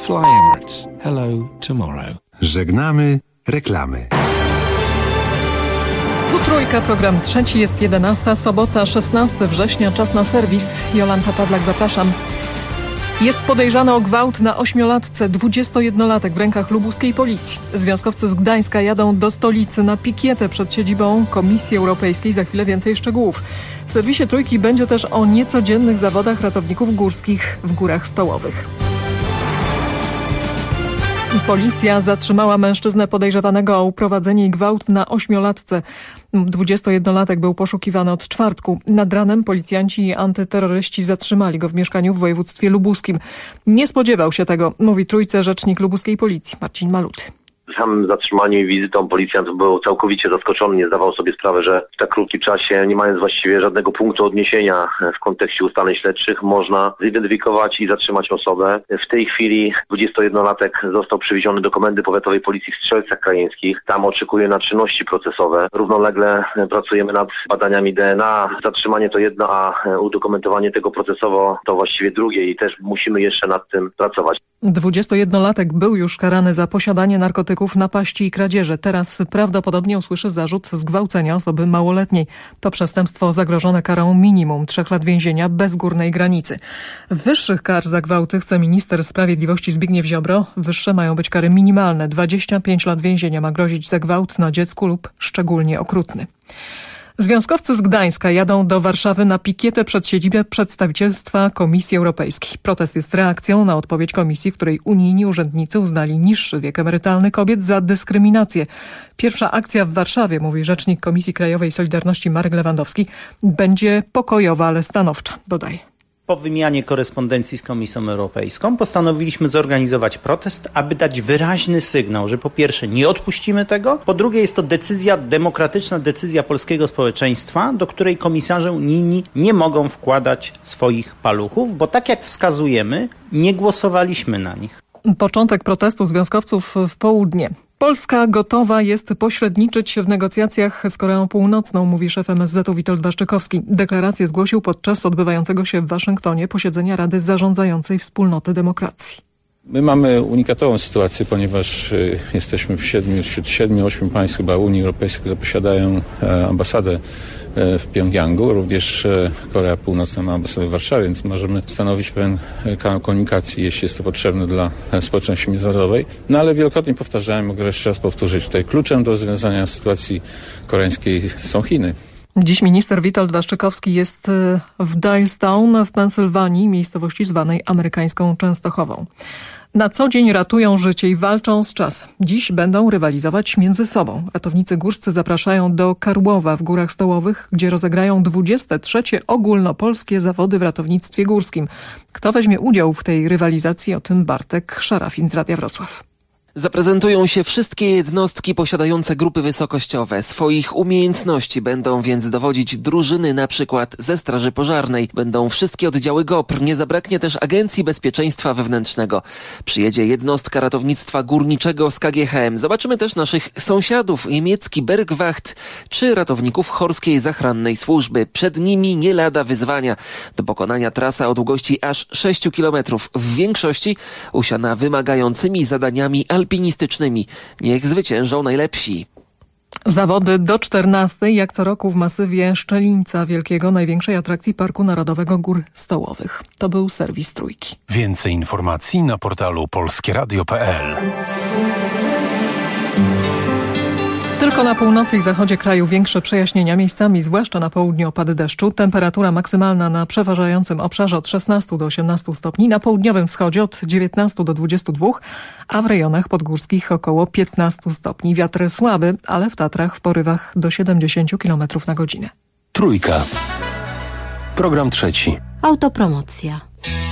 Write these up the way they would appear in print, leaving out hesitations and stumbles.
Fly Emirates. Hello tomorrow. Żegnamy reklamy. Tu Trójka, program trzeci, jest 11, sobota 16 września, czas na serwis. Jolanta Pawlak, zapraszam. Jest podejrzany o gwałt na 8-latce, 21-latek w rękach lubuskiej policji. Związkowcy z Gdańska jadą do stolicy na pikietę przed siedzibą Komisji Europejskiej. Za chwilę więcej szczegółów. W serwisie Trójki będzie też o niecodziennych zawodach ratowników górskich w Górach Stołowych. Policja zatrzymała mężczyznę podejrzewanego o uprowadzenie i gwałt na 8-latce. 21-latek był poszukiwany od czwartku. Nad ranem policjanci i antyterroryści zatrzymali go w mieszkaniu w województwie lubuskim. Nie spodziewał się tego, mówi Trójce rzecznik lubuskiej policji Marcin Maluty. Samym zatrzymaniem i wizytą policjant był całkowicie zaskoczony, nie zdawał sobie sprawy, że w tak krótkim czasie, nie mając właściwie żadnego punktu odniesienia w kontekście ustaleń śledczych, można zidentyfikować i zatrzymać osobę. W tej chwili 21-latek został przywieziony do Komendy Powiatowej Policji w Strzelcach Krajeńskich. Tam oczekuje na czynności procesowe. Równolegle pracujemy nad badaniami DNA. Zatrzymanie to jedno, a udokumentowanie tego procesowo to właściwie drugie i też musimy jeszcze nad tym pracować. 21-latek był już karany za posiadanie narkotyków, napaści i kradzieży. Teraz prawdopodobnie usłyszy zarzut zgwałcenia osoby małoletniej. To przestępstwo zagrożone karą minimum 3 lat więzienia bez górnej granicy. Wyższych kar za gwałty chce minister sprawiedliwości Zbigniew Ziobro. Wyższe mają być kary minimalne. 25 lat więzienia ma grozić za gwałt na dziecku lub szczególnie okrutny. Związkowcy z Gdańska jadą do Warszawy na pikietę przed siedzibę przedstawicielstwa Komisji Europejskiej. Protest jest reakcją na odpowiedź Komisji, w której unijni urzędnicy uznali niższy wiek emerytalny kobiet za dyskryminację. Pierwsza akcja w Warszawie, mówi rzecznik Komisji Krajowej Solidarności Marek Lewandowski, będzie pokojowa, ale stanowcza, dodaje. Po wymianie korespondencji z Komisją Europejską postanowiliśmy zorganizować protest, aby dać wyraźny sygnał, że po pierwsze nie odpuścimy tego, po drugie jest to decyzja, demokratyczna decyzja polskiego społeczeństwa, do której komisarze unijni nie mogą wkładać swoich paluchów, bo tak jak wskazujemy, nie głosowaliśmy na nich. Początek protestu związkowców w południe. Polska gotowa jest pośredniczyć w negocjacjach z Koreą Północną, mówi szef MSZ-u Witold Waszczykowski. Deklarację zgłosił podczas odbywającego się w Waszyngtonie posiedzenia Rady Zarządzającej Wspólnoty Demokracji. My mamy unikatową sytuację, ponieważ jesteśmy wśród 7-8 państw chyba Unii Europejskiej, które posiadają ambasadę w Pjongjangu. Również Korea Północna ma ambasadę w Warszawie, więc możemy stanowić pewien kanał komunikacji, jeśli jest to potrzebne dla społeczności międzynarodowej. No ale wielokrotnie powtarzałem, mogę jeszcze raz powtórzyć, tutaj kluczem do rozwiązania sytuacji koreańskiej są Chiny. Dziś minister Witold Waszczykowski jest w Dialstown w Pensylwanii, miejscowości zwanej amerykańską Częstochową. Na co dzień ratują życie i walczą z czasem. Dziś będą rywalizować między sobą. Ratownicy górscy zapraszają do Karłowa w Górach Stołowych, gdzie rozegrają 23. ogólnopolskie zawody w ratownictwie górskim. Kto weźmie udział w tej rywalizacji? O tym Bartek Szarafin z Radia Wrocław. Zaprezentują się wszystkie jednostki posiadające grupy wysokościowe. Swoich umiejętności będą więc dowodzić drużyny, na przykład ze Straży Pożarnej. Będą wszystkie oddziały GOPR. Nie zabraknie też Agencji Bezpieczeństwa Wewnętrznego. Przyjedzie jednostka ratownictwa górniczego z KGHM. Zobaczymy też naszych sąsiadów, niemiecki Bergwacht czy ratowników Chorskiej Zachrannej Służby. Przed nimi nie lada wyzwania. Do pokonania trasa o długości aż 6 km. W większości usiana wymagającymi zadaniami alpinistycznymi. Niech zwyciężą najlepsi. Zawody do 14, jak co roku w masywie Szczelińca Wielkiego, największej atrakcji Parku Narodowego Gór Stołowych. To był serwis Trójki. Więcej informacji na portalu polskieradio.pl. Tylko na północy i zachodzie kraju większe przejaśnienia, miejscami zwłaszcza na południu opady deszczu. Temperatura maksymalna na przeważającym obszarze od 16 do 18 stopni, na południowym wschodzie od 19 do 22, a w rejonach podgórskich około 15 stopni. Wiatr słaby, ale w Tatrach w porywach do 70 km na godzinę. Trójka. Program trzeci. Autopromocja.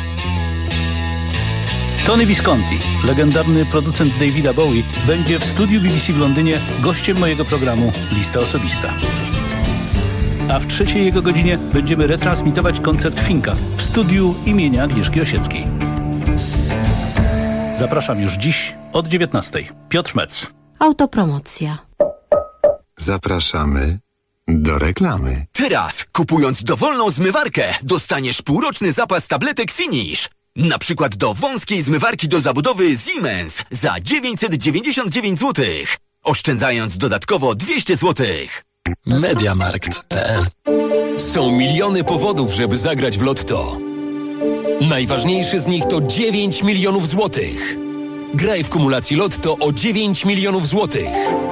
Tony Visconti, legendarny producent Davida Bowie, będzie w studiu BBC w Londynie gościem mojego programu Lista Osobista. A w trzeciej jego godzinie będziemy retransmitować koncert Finka w studiu imienia Agnieszki Osieckiej. Zapraszam już dziś od 19:00. Piotr Metz. Autopromocja. Zapraszamy do reklamy. Teraz, kupując dowolną zmywarkę, dostaniesz półroczny zapas tabletek Finish. Na przykład do wąskiej zmywarki do zabudowy Siemens za 999 zł. Oszczędzając dodatkowo 200 zł. Mediamarkt.pl. Są miliony powodów, żeby zagrać w Lotto. Najważniejszy z nich to 9 milionów złotych. Graj w kumulacji Lotto o 9 milionów złotych.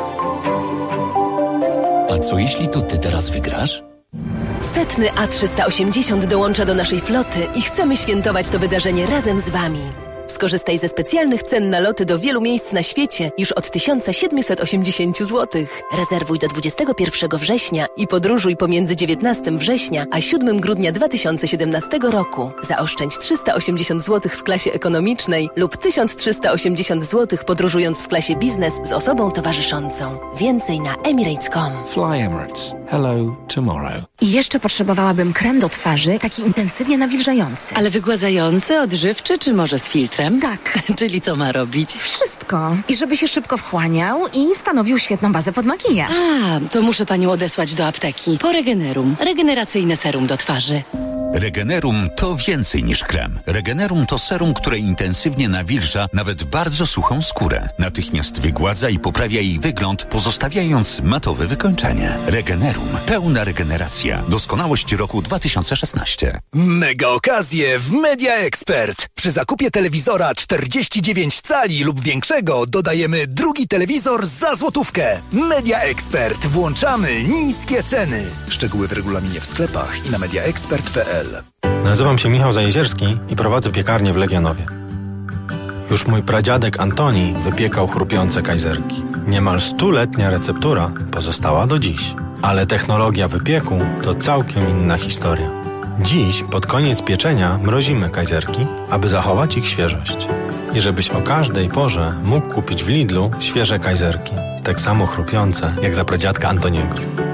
A co jeśli to ty teraz wygrasz? Setny A380 dołącza do naszej floty i chcemy świętować to wydarzenie razem z Wami. Skorzystaj ze specjalnych cen na loty do wielu miejsc na świecie już od 1780 zł. Rezerwuj do 21 września i podróżuj pomiędzy 19 września a 7 grudnia 2017 roku. Zaoszczędź 380 zł w klasie ekonomicznej lub 1380 zł podróżując w klasie biznes z osobą towarzyszącą. Więcej na emirates.com. Fly Emirates. Hello tomorrow. I jeszcze potrzebowałabym krem do twarzy, taki intensywnie nawilżający. Ale wygładzający, odżywczy czy może z filtrem? Tak. Czyli co ma robić? Wszystko. I żeby się szybko wchłaniał i stanowił świetną bazę pod makijaż. To muszę panią odesłać do apteki. Po Regenerum. Regeneracyjne serum do twarzy. Regenerum to więcej niż krem. Regenerum to serum, które intensywnie nawilża nawet bardzo suchą skórę. Natychmiast wygładza i poprawia jej wygląd, pozostawiając matowe wykończenie. Regenerum. Pełna regeneracja. Doskonałość roku 2016. Mega okazje w Media Expert. Przy zakupie telewizora 49 cali lub większego dodajemy drugi telewizor za złotówkę. Media Expert. Włączamy niskie ceny. Szczegóły w regulaminie w sklepach i na mediaexpert.pl. Nazywam się Michał Zajezierski i prowadzę piekarnię w Legionowie. Już mój pradziadek Antoni wypiekał chrupiące kajzerki. Niemal 100-letnia receptura pozostała do dziś. Ale technologia wypieku to całkiem inna historia. Dziś, pod koniec pieczenia, mrozimy kajzerki, aby zachować ich świeżość. I żebyś o każdej porze mógł kupić w Lidlu świeże kajzerki. Tak samo chrupiące, jak za pradziadka Antoniego.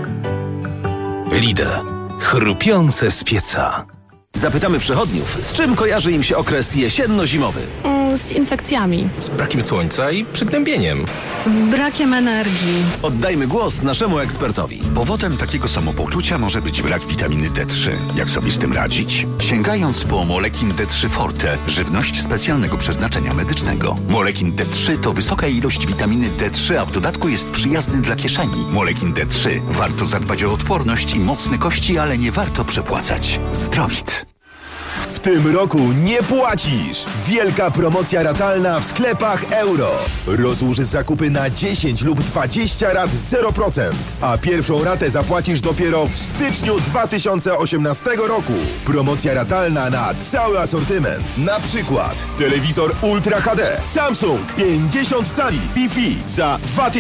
Lidl. Chrupiące z pieca. Zapytamy przechodniów, z czym kojarzy im się okres jesienno-zimowy? Z infekcjami. Z brakiem słońca i przygnębieniem. Z brakiem energii. Oddajmy głos naszemu ekspertowi. Powodem takiego samopoczucia może być brak witaminy D3. Jak sobie z tym radzić? Sięgając po Molekin D3 Forte, żywność specjalnego przeznaczenia medycznego. Molekin D3 to wysoka ilość witaminy D3, a w dodatku jest przyjazny dla kieszeni. Molekin D3. Warto zadbać o odporność i mocne kości, ale nie warto przepłacać. Zdrowit. W tym roku nie płacisz! Wielka promocja ratalna w sklepach Euro. Rozłóż zakupy na 10 lub 20 rat 0%, a pierwszą ratę zapłacisz dopiero w styczniu 2018 roku. Promocja ratalna na cały asortyment. Na przykład telewizor Ultra HD Samsung 50 cali Wi-Fi za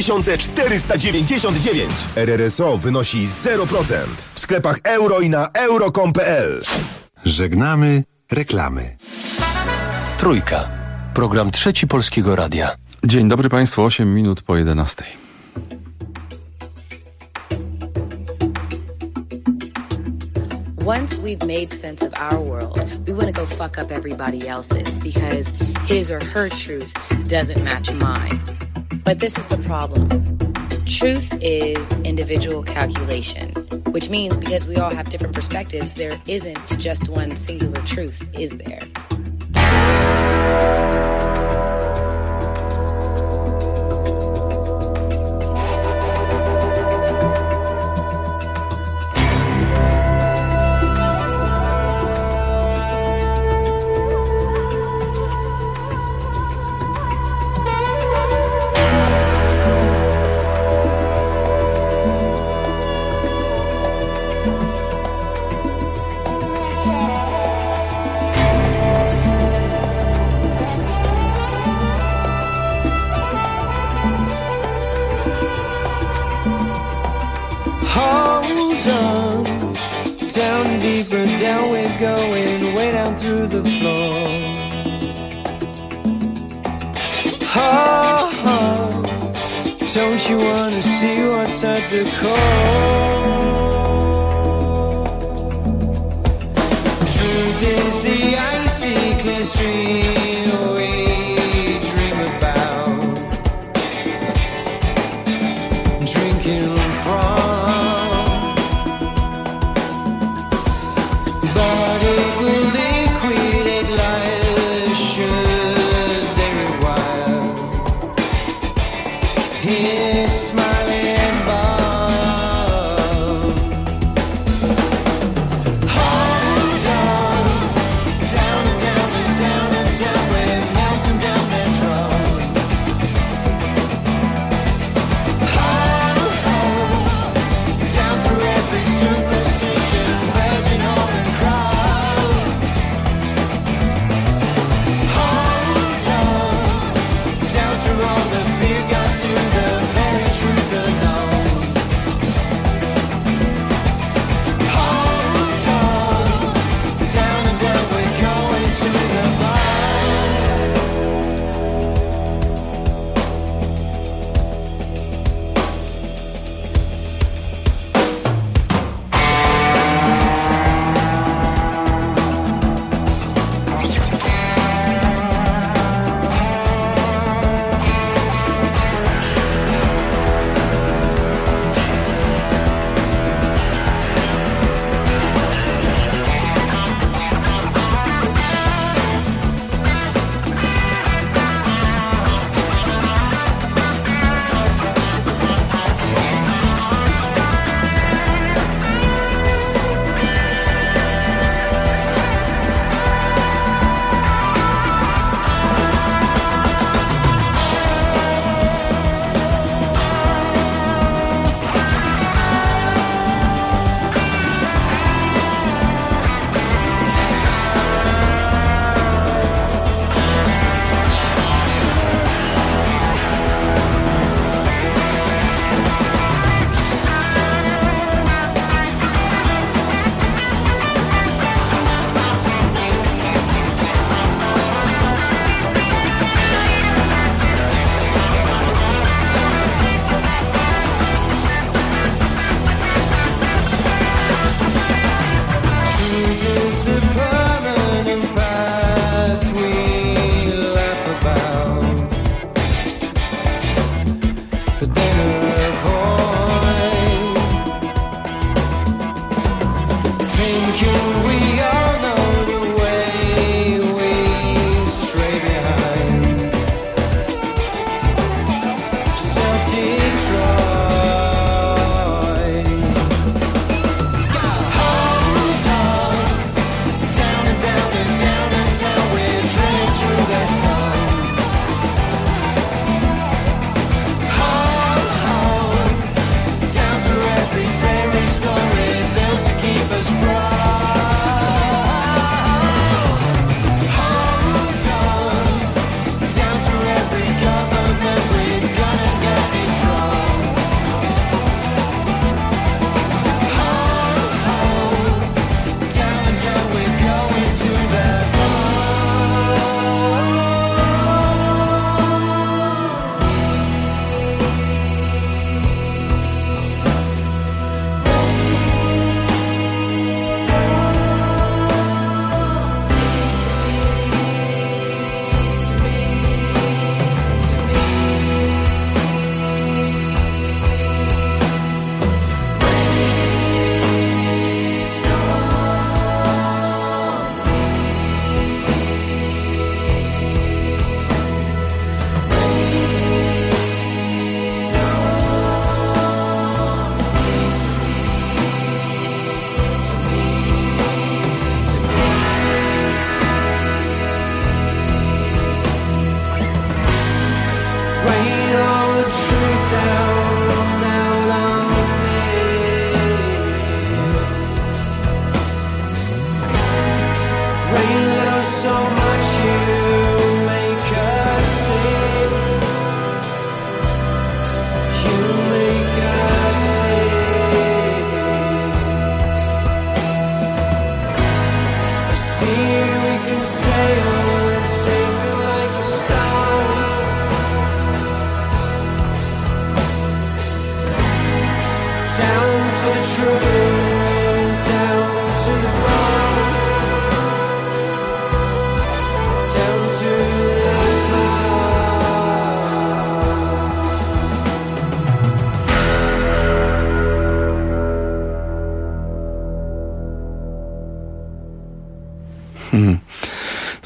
2499. RRSO wynosi 0%. W sklepach Euro i na euro.com.pl. Żegnamy reklamy. Trójka. Program Trzeci Polskiego Radia. Dzień dobry Państwu, 8 minut po 11. Once we've made sense of our world, we want to go fuck up everybody else's because his or her truth doesn't match mine. But this is the problem. Truth is individual calculation, which means because we all have different perspectives, there isn't just one singular truth, is there? Don't you wanna see what's at the core? Truth is the icy clear stream we dream about drinking from, but it will liquidate life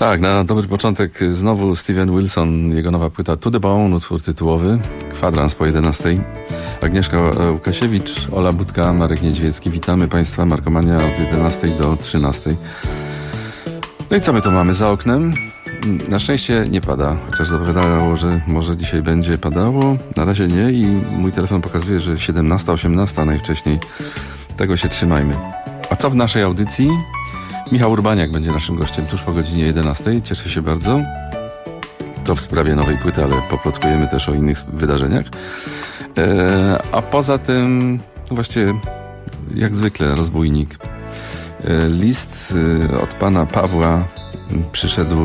Tak, na dobry początek znowu Steven Wilson, jego nowa płyta To The Bone, utwór tytułowy, kwadrans po 11. Agnieszka Łukasiewicz, Ola Budka, Marek Niedźwiecki. Witamy Państwa, Markomania od 11 do 13. No i co my tu mamy za oknem? Na szczęście nie pada, chociaż zapowiadało, że może dzisiaj będzie padało. Na razie nie i mój telefon pokazuje, że 17, 18 najwcześniej. Tego się trzymajmy. A co w naszej audycji? Michał Urbaniak będzie naszym gościem tuż po godzinie 11. Cieszę się bardzo. To w sprawie nowej płyty, ale poplotkujemy też o innych wydarzeniach. A poza tym, właściwie jak zwykle rozbójnik. List od pana Pawła przyszedł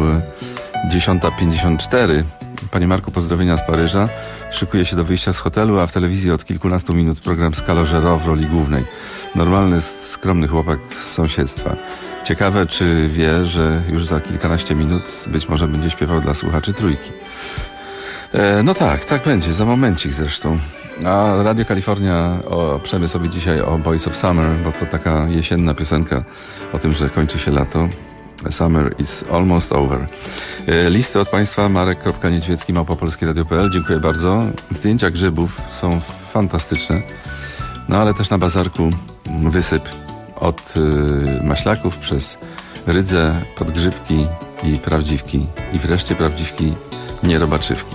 10:54. Panie Marku, pozdrowienia z Paryża. Szykuję się do wyjścia z hotelu, a w telewizji od kilkunastu minut program z Calogero w roli głównej. Normalny, skromny chłopak z sąsiedztwa. Ciekawe, czy wie, że już za kilkanaście minut być może będzie śpiewał dla słuchaczy Trójki. No tak będzie, za momencik zresztą. A Radio Kalifornia oprzemy sobie dzisiaj o Boys of Summer, bo to taka jesienna piosenka o tym, że kończy się lato. Summer is almost over. Listy od Państwa, marek.niedźwiecki@polskieradio.pl. Dziękuję bardzo. Zdjęcia grzybów są fantastyczne. No ale też na bazarku wysyp od maślaków przez rydzę, podgrzybki i prawdziwki. I wreszcie prawdziwki nierobaczywki.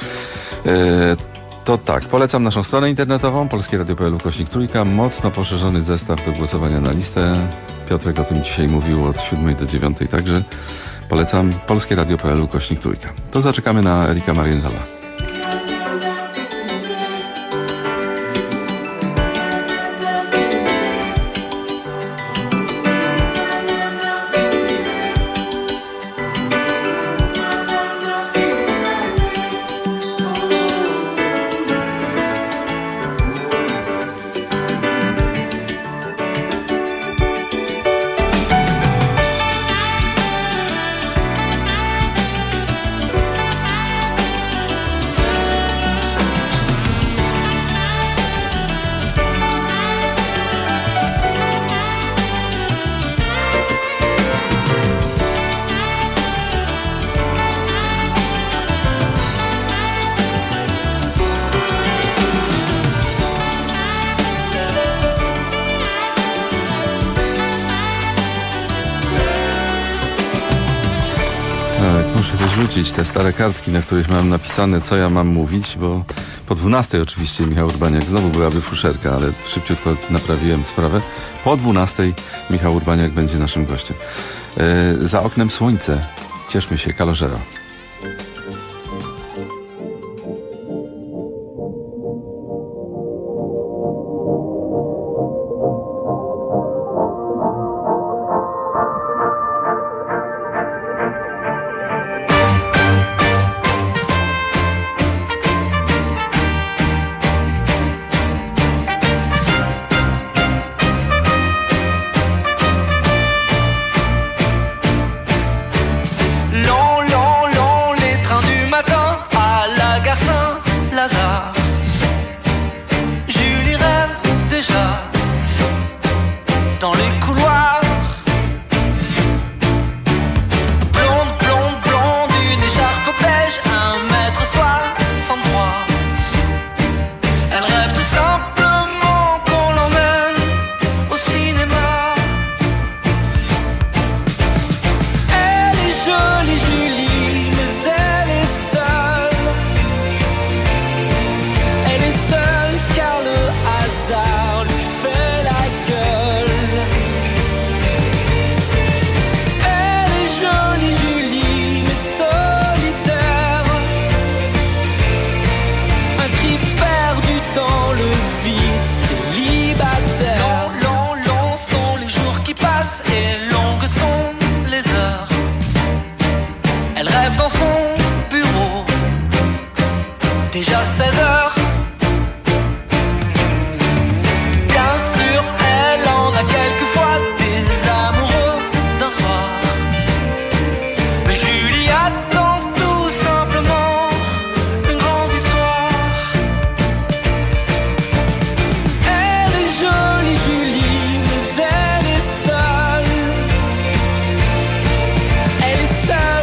To tak, polecam naszą stronę internetową polskieradio.pl/3. Mocno poszerzony zestaw do głosowania na listę. Piotrek o tym dzisiaj mówił od 7 do 9, także polecam polskieradio.pl/3. To zaczekamy na Erika Marienthala. Muszę wyrzucić te stare kartki, na których mam napisane, co ja mam mówić, bo po 12 oczywiście Michał Urbaniak, znowu byłaby fuszerka, ale szybciutko naprawiłem sprawę. Po 12 Michał Urbaniak będzie naszym gościem. Za oknem słońce. Cieszmy się, Calogero. Déjà 16 heures. Bien sûr, elle en a quelquefois des amoureux d'un soir. Mais Julie attend tout simplement une grande histoire. Elle est jolie, Julie, mais elle est seule. Elle est seule.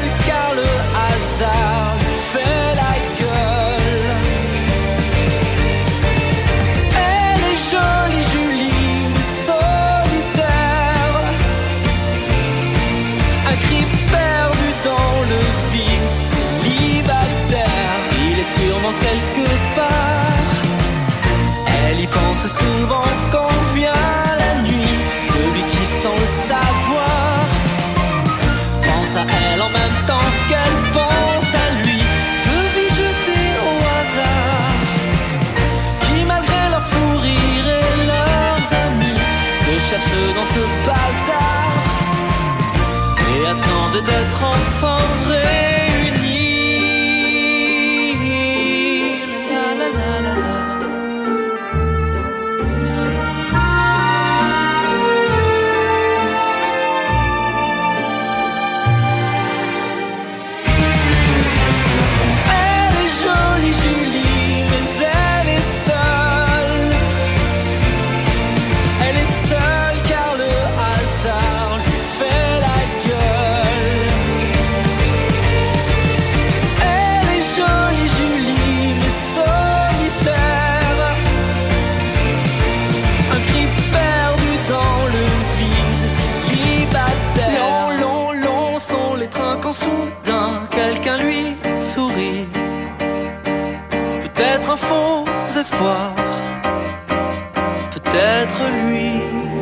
peut-être un faux espoir, peut-être lui.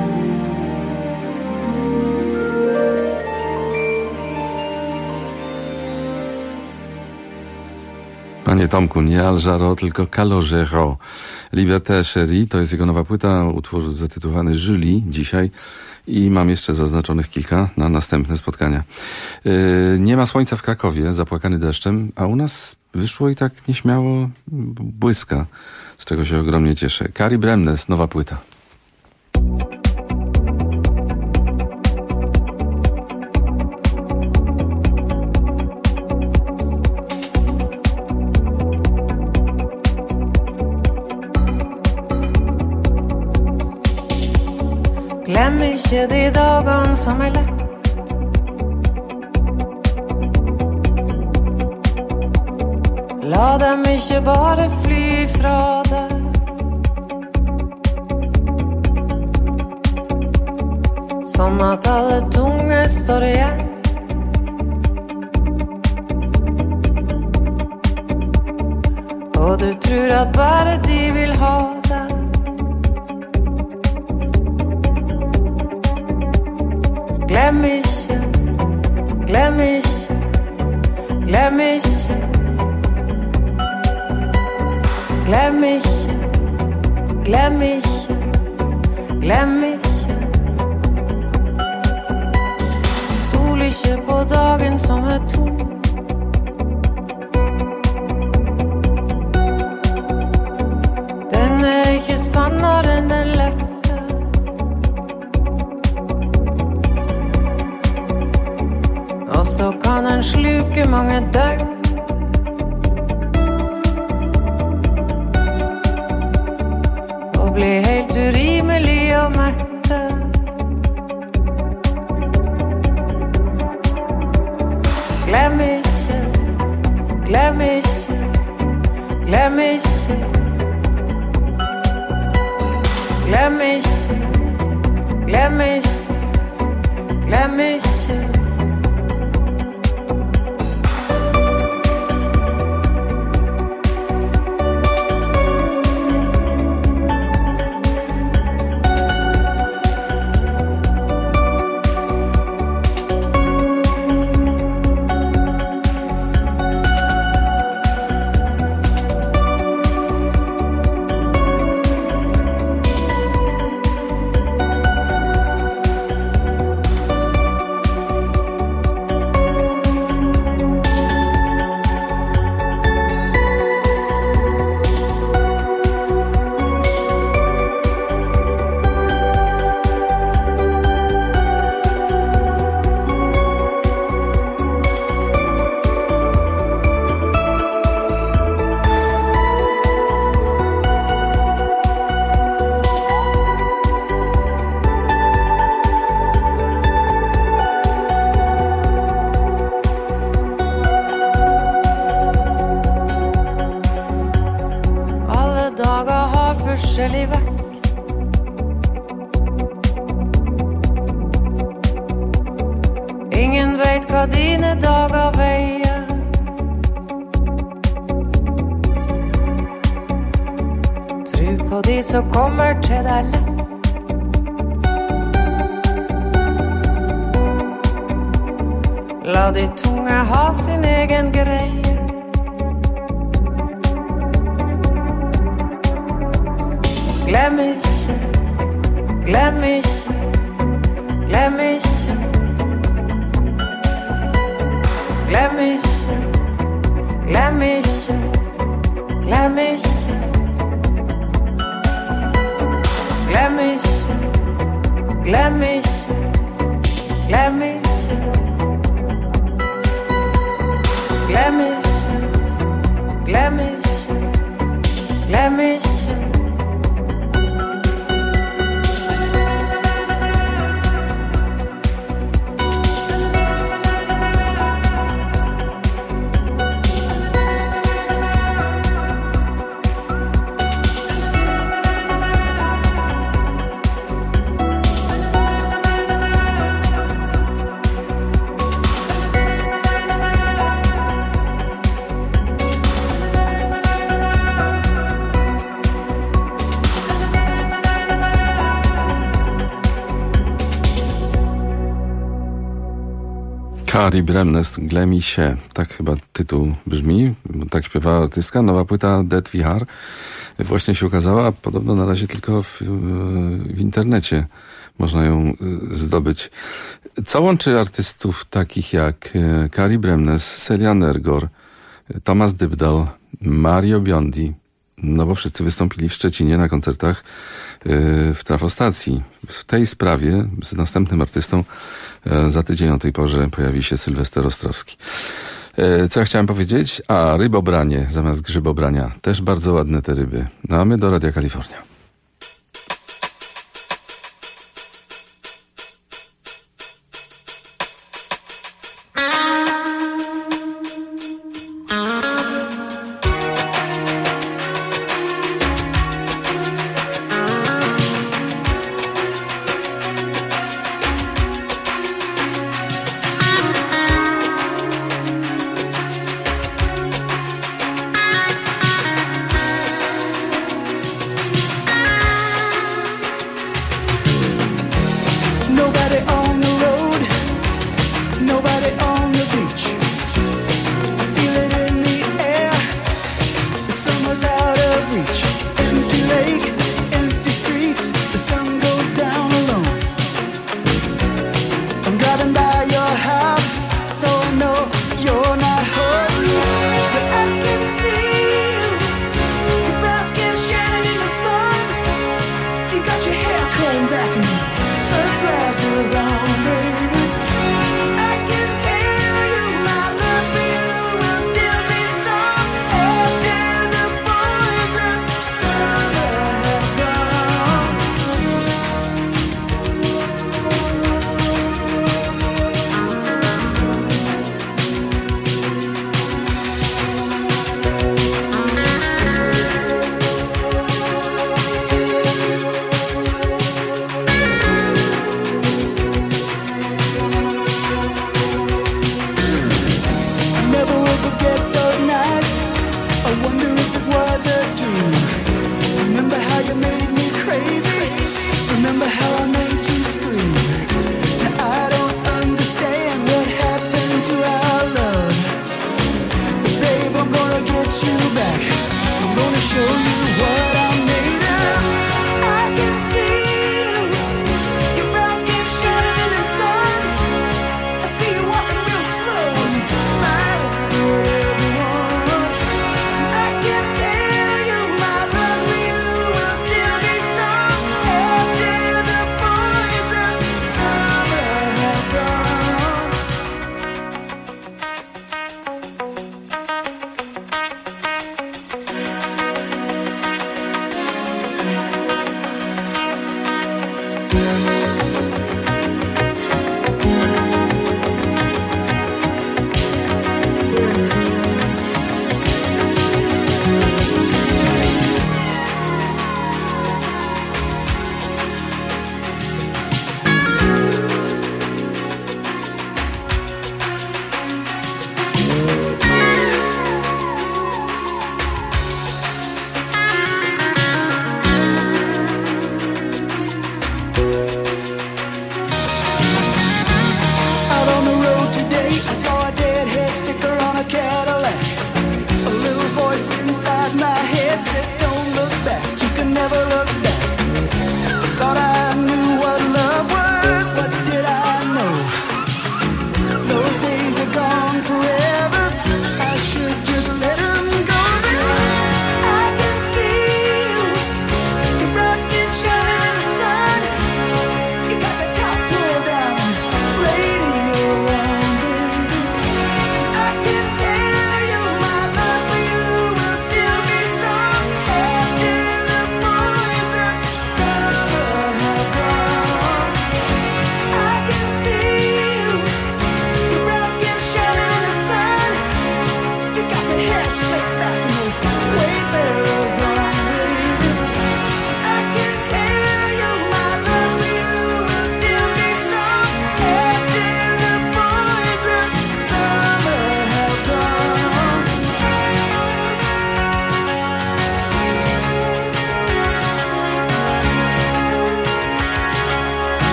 Panie Tomku, nie Al Jarreau, tylko Calogero. Liberté Chérie to jest jego nowa płyta, utwór zatytułowany Julie dzisiaj i mam jeszcze zaznaczonych kilka na następne spotkania. Nie ma słońca w Krakowie, zapłakany deszczem, a u nas wyszło i tak nieśmiało błyska, z czego się ogromnie cieszę. Kari Bremnes, nowa płyta. Glem ikke de dagene som er lett. La dem ikke bare fly fra deg. Som at alle tunger står igjen. Og du tror at bare de vil ha deg. Glem ikke, glem ikke, glem ikke. Glem ikke, glem ikke, glem ikke. Stol ikke på dagen som er tom. Den er ikke sannere enn den lette. Og så kan den sluke mange døgn. Og bli helt urimelig og mette. Glem ikke, glem ikke, glem ikke. Glem ikke, glem ikke, glem ikke. Forskjellig vekt. Ingen vet hva dine dager veier. Tro på de som kommer til deg lett. La de tunge ha sin egen greie. Glem ikke, glem ikke, glem ikke. Glem ikke, glem ikke, glem ikke. Glem ikke, glem ikke, glem ikke. Glem ikke, glem ikke, glem ikke. Carrie Bremnes, Glemi się. Tak chyba tytuł brzmi. Tak śpiewała artystka. Nowa płyta Det Vi Har właśnie się ukazała. Podobno na razie tylko w internecie można ją zdobyć. Co łączy artystów takich jak Carrie Bremnes, Celia Nergor, Tomasz Dybdahl, Mario Biondi? No bo wszyscy wystąpili w Szczecinie na koncertach w trafostacji. W tej sprawie z następnym artystą za tydzień o tej porze pojawi się Sylwester Ostrowski. Co ja chciałem powiedzieć? Rybobranie zamiast grzybobrania. Też bardzo ładne te ryby. No a my do Radia Kalifornia.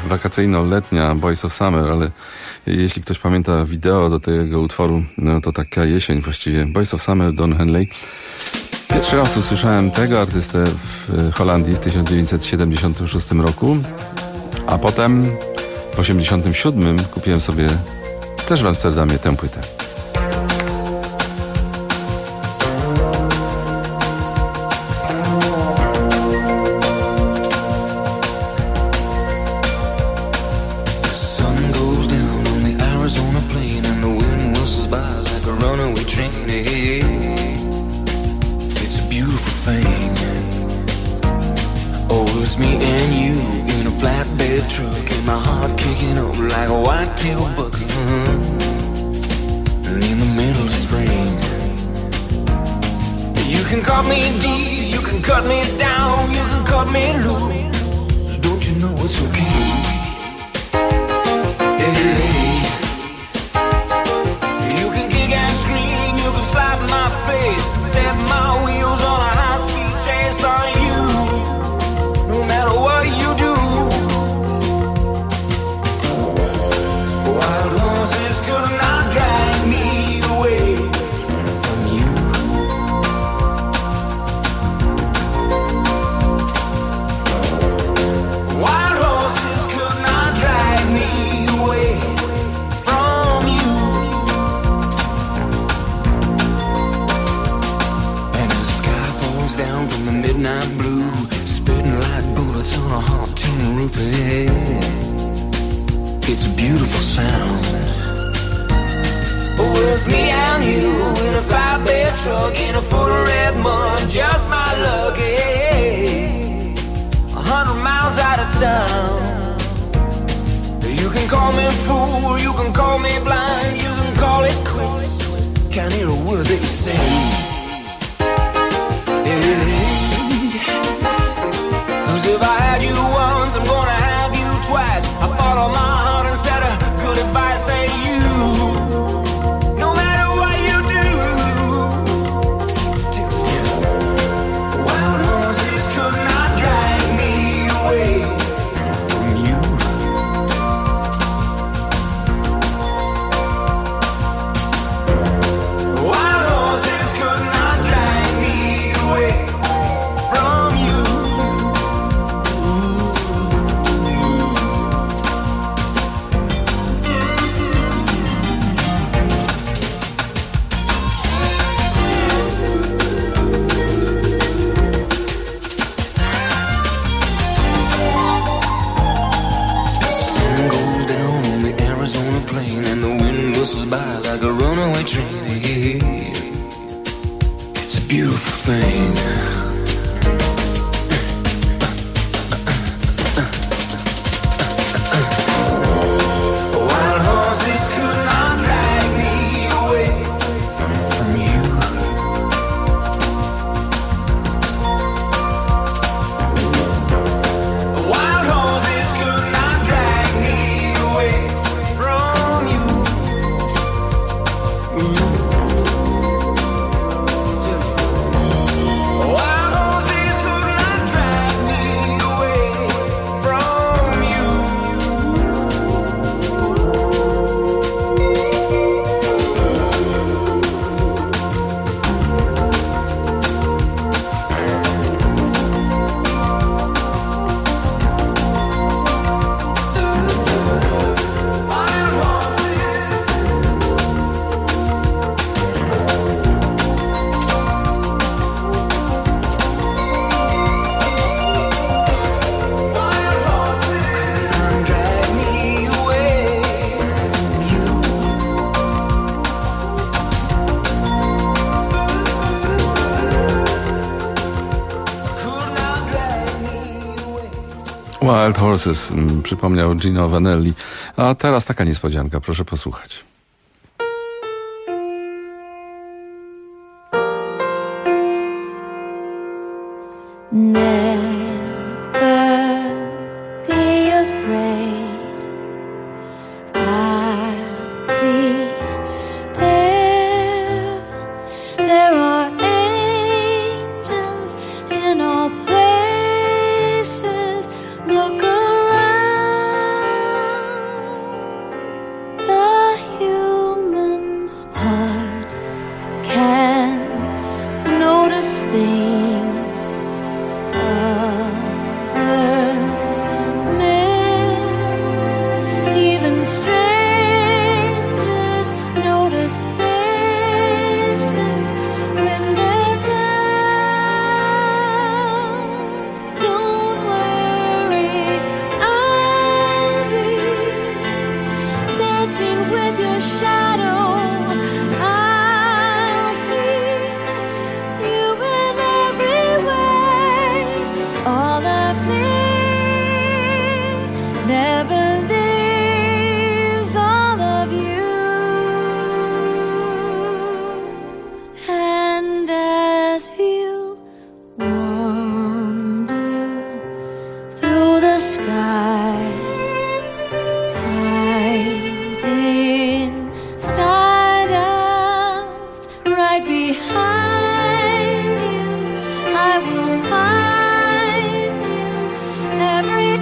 wakacyjno-letnia Boys of Summer, ale jeśli ktoś pamięta wideo do tego utworu, no to taka jesień właściwie. Boys of Summer, Don Henley. Pierwszy raz usłyszałem tego artystę w Holandii w 1976 roku, a potem w 1987 kupiłem sobie też w Amsterdamie tę płytę. Wild Horses, przypomniał Gino Vanelli. A teraz taka niespodzianka, proszę posłuchać. Look around. dancing with your shadow. I'll see you in every way. All of me never leaves all of you. And as you wander through the sky, hiding stardust right behind you, I will find you every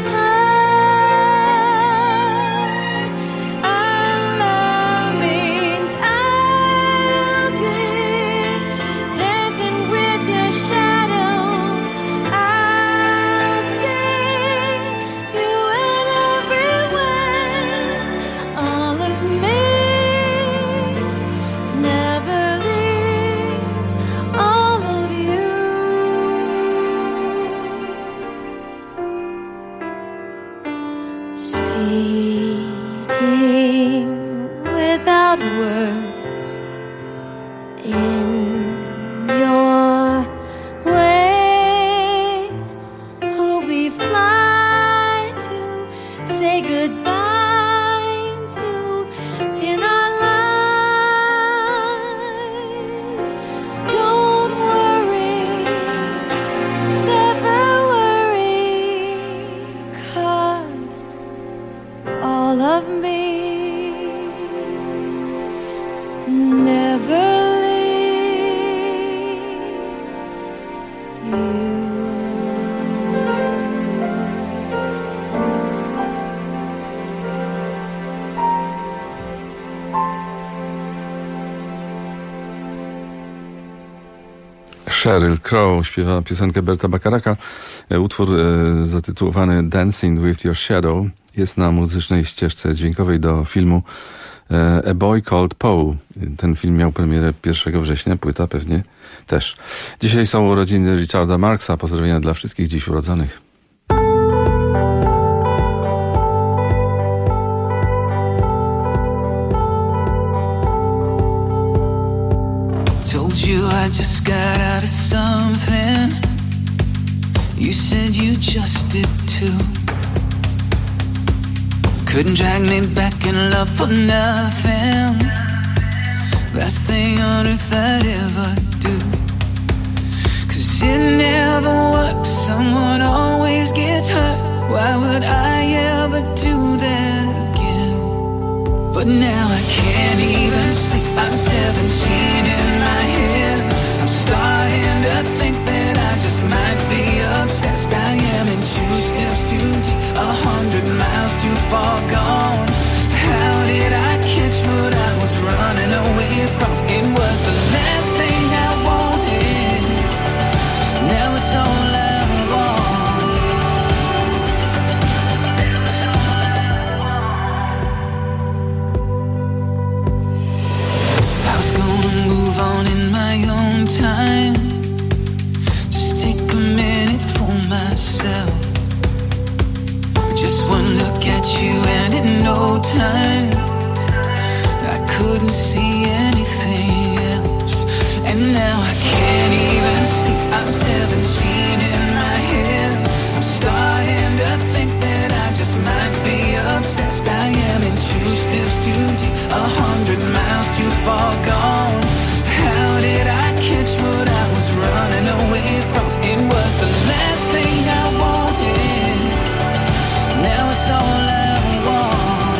time. And that means I'll be dancing with your shadow. I'll see you in every way. All of me never leaves all of you. Speaking without words in your way, who we fly to, say goodbye to in our lives. Don't worry, never worry, 'cause all of me never leaves you. Sheryl Crow śpiewa piosenkę Berta Bacharaka. Utwór zatytułowany Dancing with Your Shadow jest na muzycznej ścieżce dźwiękowej do filmu A Boy Called Poe. Ten film miał premierę 1 września, płyta pewnie też. Dzisiaj są urodziny Richarda Marksa. Pozdrowienia dla wszystkich dziś urodzonych. Told you I just got out of something. You said you just did too. Couldn't drag me back in love for nothing. Last thing on earth I'd ever do. 'Cause it never works, someone always gets hurt. Why would I ever do that again? But now I can't even sleep. I'm 17 in my head. I'm starting to think that I just might be obsessed. I am in 2 steps too deep, 100 miles too far gone. How did I catch what I was running away from? It was the last thing I wanted. Now it's all I want. I was gonna move on in my own time. Just take a minute for myself. But just one look at you and in no time I couldn't see anything else. And now I can't even sleep. I'm 17 in my head. I'm starting to think that I just might be obsessed. I am in 2 steps too deep, 100 miles too far gone. How did I catch what I was running away from? It was the last thing I wanted. Now it's all I want.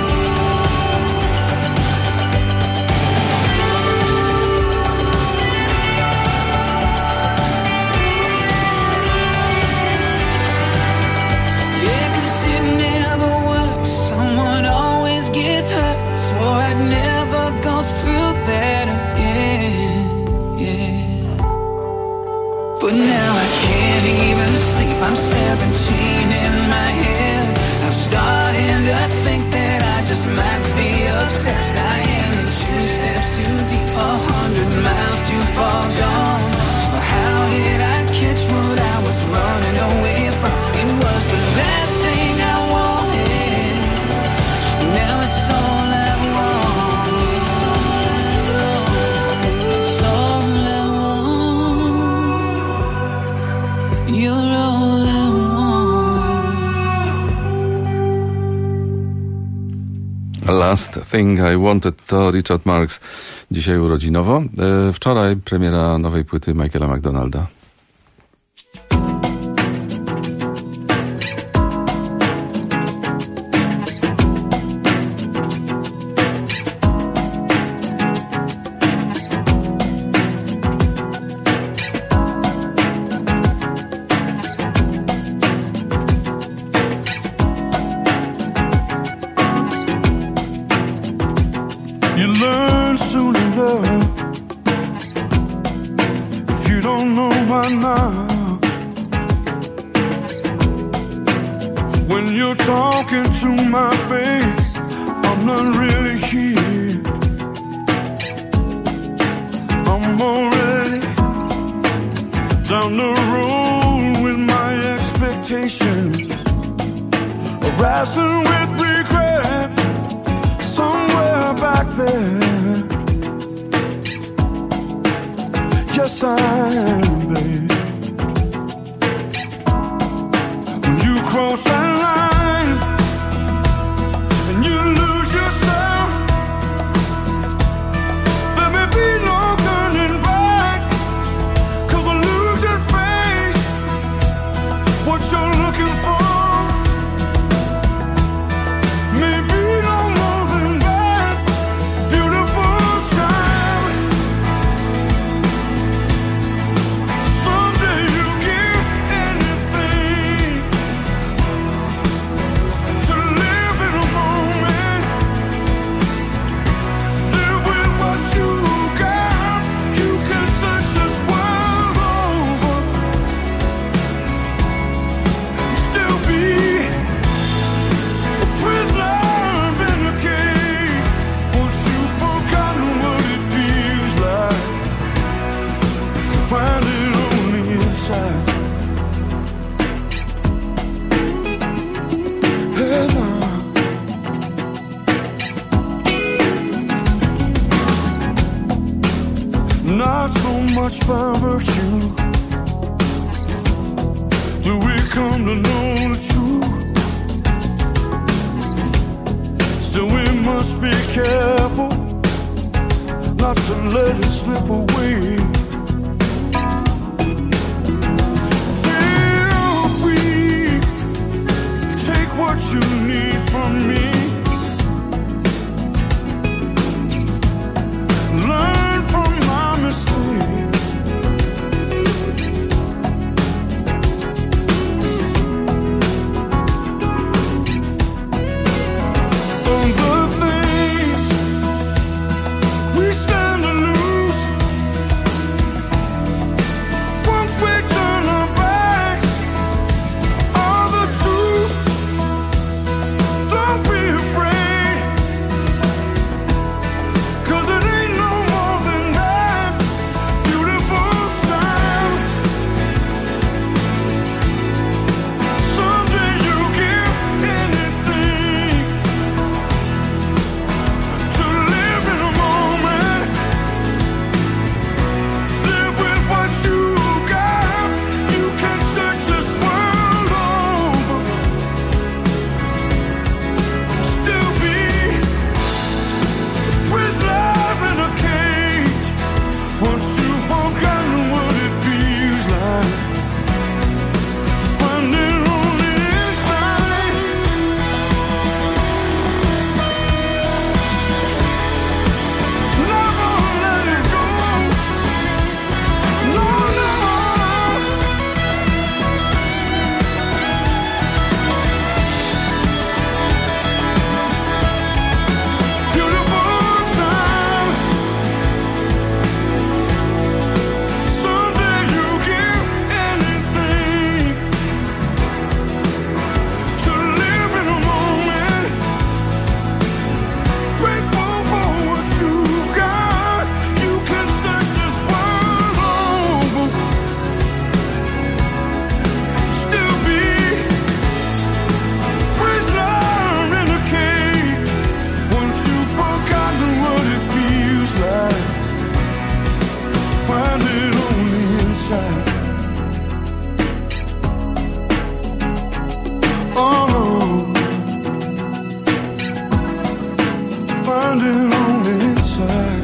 Yeah, 'cause it never works, someone always gets hurt. Swore I'd never go through that again, yeah. But now I can't even sleep. I'm 17 in my head. I'm starting to think that I just might be obsessed. I am in 2 steps too deep, 100 miles too far gone. Well, how did I catch what I was running away from? It was the last thing I wanted. Now it's all I want. Last Thing I Wanted to Richard Marx. Dzisiaj urodzinowo. Wczoraj premiera nowej płyty Michaela McDonalda. Don't be finding only inside.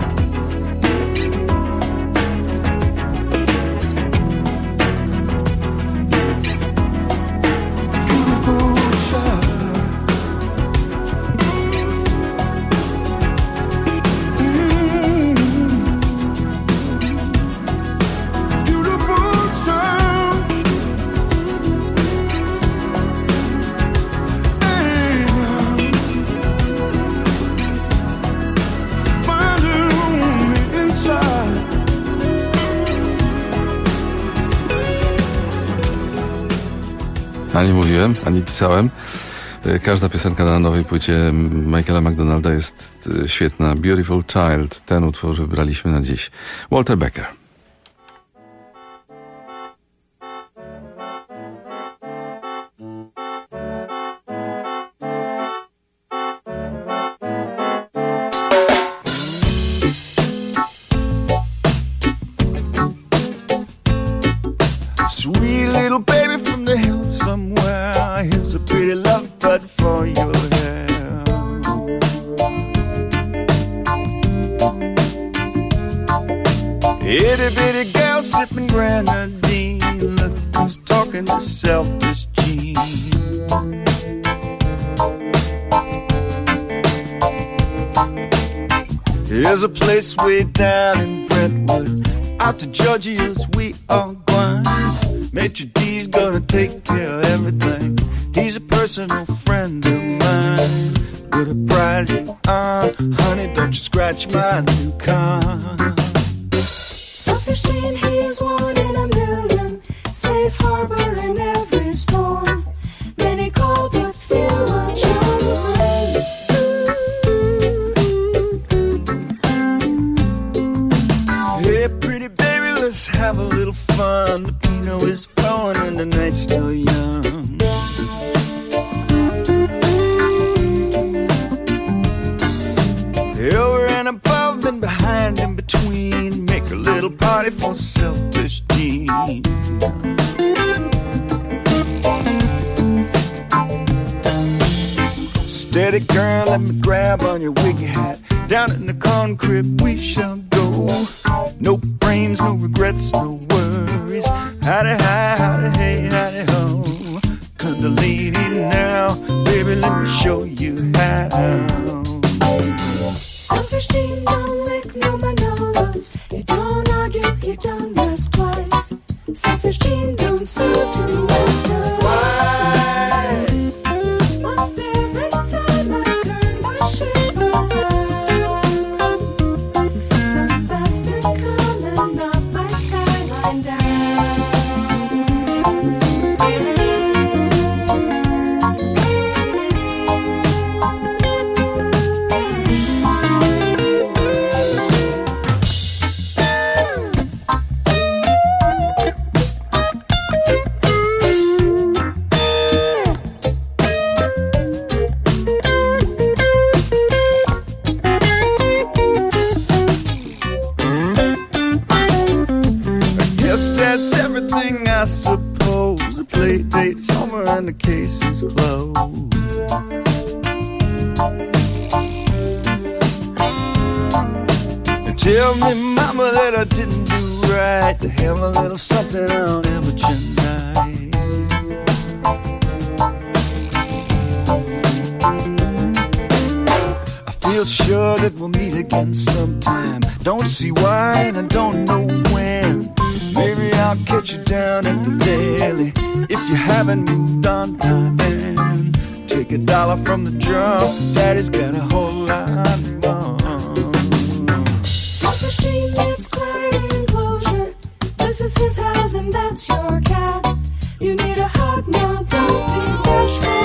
Ani mówiłem, ani pisałem. Każda piosenka na nowej płycie Michaela McDonalda jest świetna. Beautiful Child, ten utwór wybraliśmy na dziś. Walter Becker. Sweet little baby from the hills somewhere. Here's a pretty love bud for your hair. Itty bitty gal sipping grenadine. Look who's talking to selfish Gene. Here's a place way down in Brentwood. Out to Georgia's we are going. Maitre D's gonna take care of everything. He's a personal friend of mine. With a prize on, honey, don't you scratch my new car. Selfish Gene, he's one in a million. Safe harbor in every storm. Many called, but few are chosen. Hey, pretty baby, let's have a little fun. The Pinot is flowing and the night's still young. Over and above and behind and between. Make a little party for selfish Gene. Steady girl, let me grab on your wiggy hat. Down in the corn crib we shall go. No brains, no regrets, no worries. Howdy hi, howdy hey, howdy ho. Kundalini now, baby, let me show you how. Selfish Gene don't lick no Manolos. You don't argue, you don't ask twice. Selfish Gene don't serve two masters. Why? Must every time I turn my ship around, some bastard come and knock my skyline down. Yes, that's everything I suppose. The play date's over and the case is closed. And tell me, mama, that I didn't do right to have a little something on amateur night. I feel sure that we'll meet again sometime. Don't see why and I don't know when. Maybe I'll catch you down at the deli. If you haven't moved on by then, take $1 from the drum. Daddy's got a whole lot more. Selfish Gene needs clarity and closure. This is his house and that's your cat. You need a hug now, don't be bashful.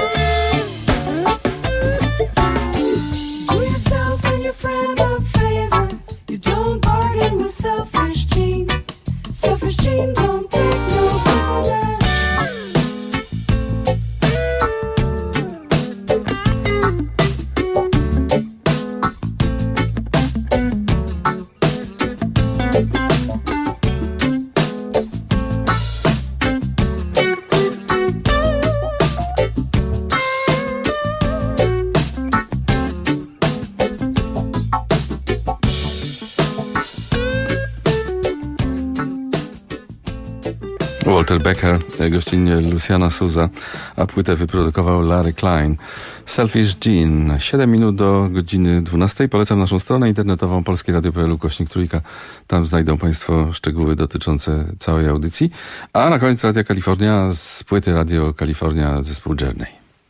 Do yourself and your friend a favor. You don't bargain with Selfish Gene. Selfish Gene don't take no prisoners. Walter Becker, gościnnie Luciana Souza, a płytę wyprodukował Larry Klein. Selfish Gene. 7 minut do godziny 12. Polecam naszą stronę internetową polskieradio.pl/3. Tam znajdą Państwo szczegóły dotyczące całej audycji. A na koniec Radio Kalifornia z płyty Radio Kalifornia zespół Journey.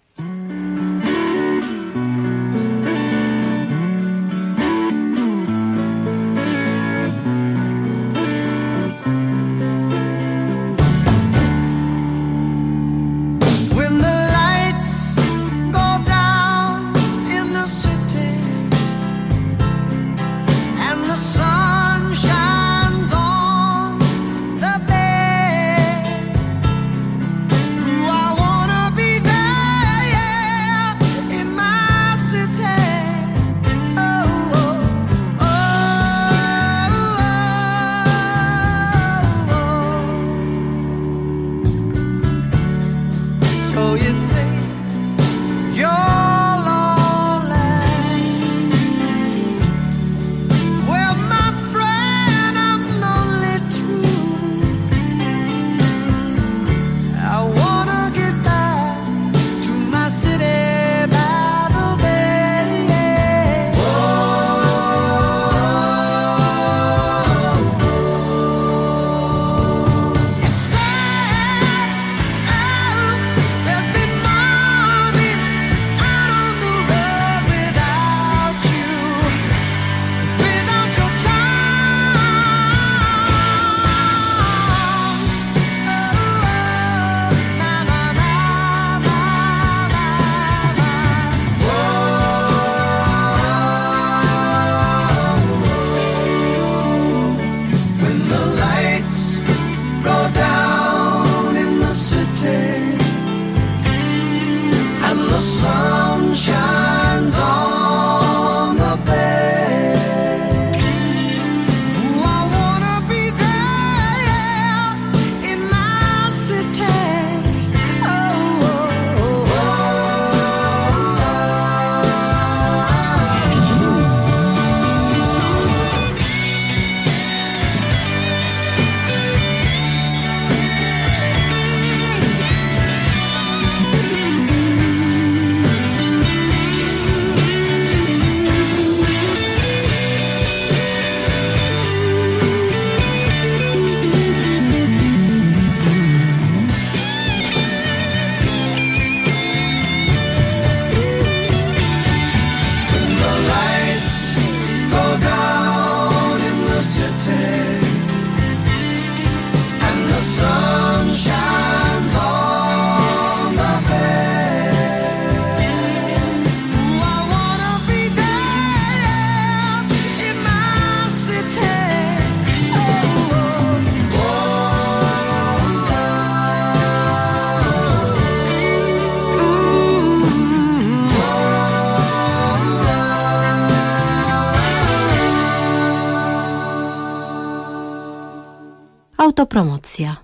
Autopromocja.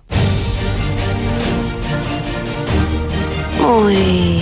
Mój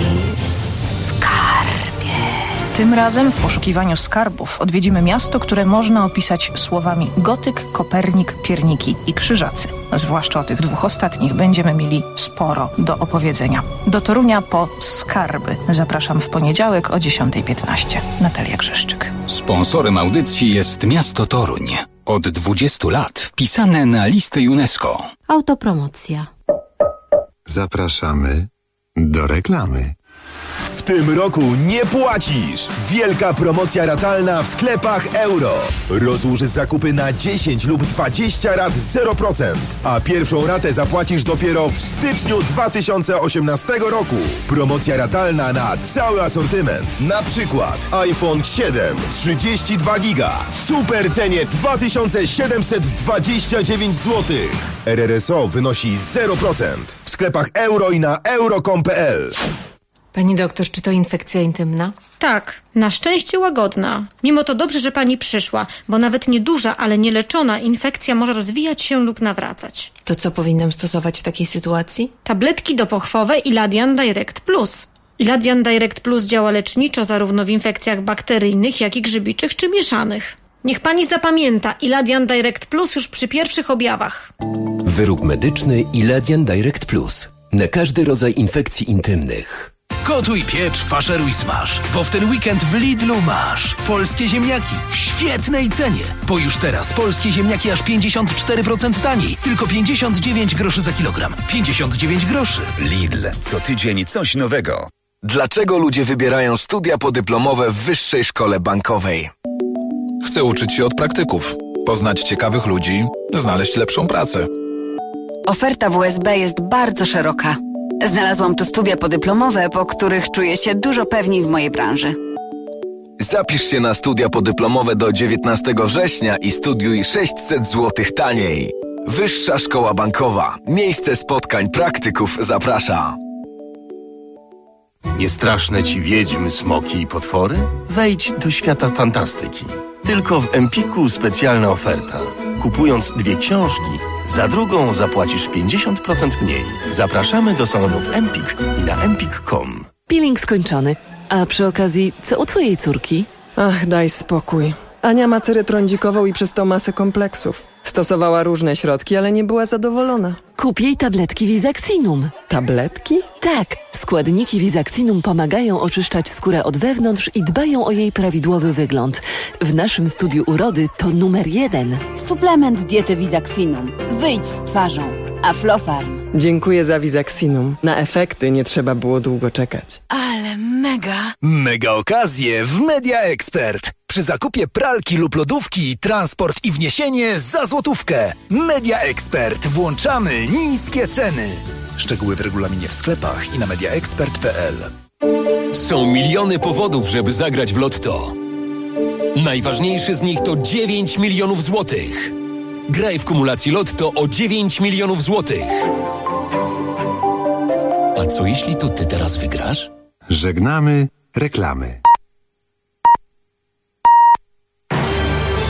skarbie. Tym razem w poszukiwaniu skarbów odwiedzimy miasto, które można opisać słowami gotyk, Kopernik, pierniki i krzyżacy. Zwłaszcza o tych dwóch ostatnich będziemy mieli sporo do opowiedzenia. Do Torunia po skarby. Zapraszam w poniedziałek o 10:15. Natalia Grzeszczyk. Sponsorem audycji jest miasto Toruń. Od 20 lat wpisane na listę UNESCO. Autopromocja. Zapraszamy do reklamy. W tym roku nie płacisz! Wielka promocja ratalna w sklepach Euro. Rozłóż zakupy na 10 lub 20 rat 0%, a pierwszą ratę zapłacisz dopiero w styczniu 2018 roku. Promocja ratalna na cały asortyment. Na przykład iPhone 7 32 giga w super cenie 2729 zł. RRSO wynosi 0% w sklepach Euro i na euro.com.pl. Pani doktor, czy to infekcja intymna? Tak, na szczęście łagodna. Mimo to dobrze, że pani przyszła, bo nawet nieduża, ale nieleczona infekcja może rozwijać się lub nawracać. To co powinnam stosować w takiej sytuacji? Tabletki dopochwowe Iladian Direct Plus. Iladian Direct Plus działa leczniczo zarówno w infekcjach bakteryjnych, jak i grzybiczych czy mieszanych. Niech pani zapamięta, Iladian Direct Plus już przy pierwszych objawach. Wyrób medyczny Iladian Direct Plus. Na każdy rodzaj infekcji intymnych. Gotuj, piecz, faszeruj, smaż, bo w ten weekend w Lidlu masz polskie ziemniaki w świetnej cenie. Bo już teraz polskie ziemniaki aż 54% taniej. Tylko 59 groszy za kilogram. 59 groszy. Lidl. Co tydzień coś nowego. Dlaczego ludzie wybierają studia podyplomowe w Wyższej Szkole Bankowej? Chcę uczyć się od praktyków, poznać ciekawych ludzi, znaleźć lepszą pracę. Oferta WSB jest bardzo szeroka. Znalazłam tu studia podyplomowe, po których czuję się dużo pewniej w mojej branży. Zapisz się na studia podyplomowe do 19 września i studiuj 600 zł taniej. Wyższa Szkoła Bankowa. Miejsce spotkań praktyków zaprasza. Nie straszne ci wiedźmy, smoki i potwory? Wejdź do świata fantastyki. Tylko w Empiku specjalna oferta. Kupując 2 książki, za drugą zapłacisz 50% mniej. Zapraszamy do salonów Empik i na empik.com. Peeling skończony. A przy okazji, co u twojej córki? Ach, daj spokój. Ania ma cerę trądzikową i przez to masę kompleksów. Stosowała różne środki, ale nie była zadowolona. Kup jej tabletki Visaxinum. Tabletki? Tak. Składniki Visaxinum pomagają oczyszczać skórę od wewnątrz i dbają o jej prawidłowy wygląd. W naszym studiu urody to numer 1. Suplement diety Visaxinum. Wyjdź z twarzą. Aflofarm. Dziękuję za Visaxinum. Na efekty nie trzeba było długo czekać. Ale mega! Mega okazje w Media Expert. Przy zakupie pralki lub lodówki, transport i wniesienie za złotówkę. Media Expert. Włączamy niskie ceny. Szczegóły w regulaminie w sklepach i na mediaexpert.pl. Są miliony powodów, żeby zagrać w Lotto. Najważniejszy z nich to 9 milionów złotych. Graj w kumulacji Lotto o 9 milionów złotych. A co jeśli to ty teraz wygrasz? Żegnamy reklamy.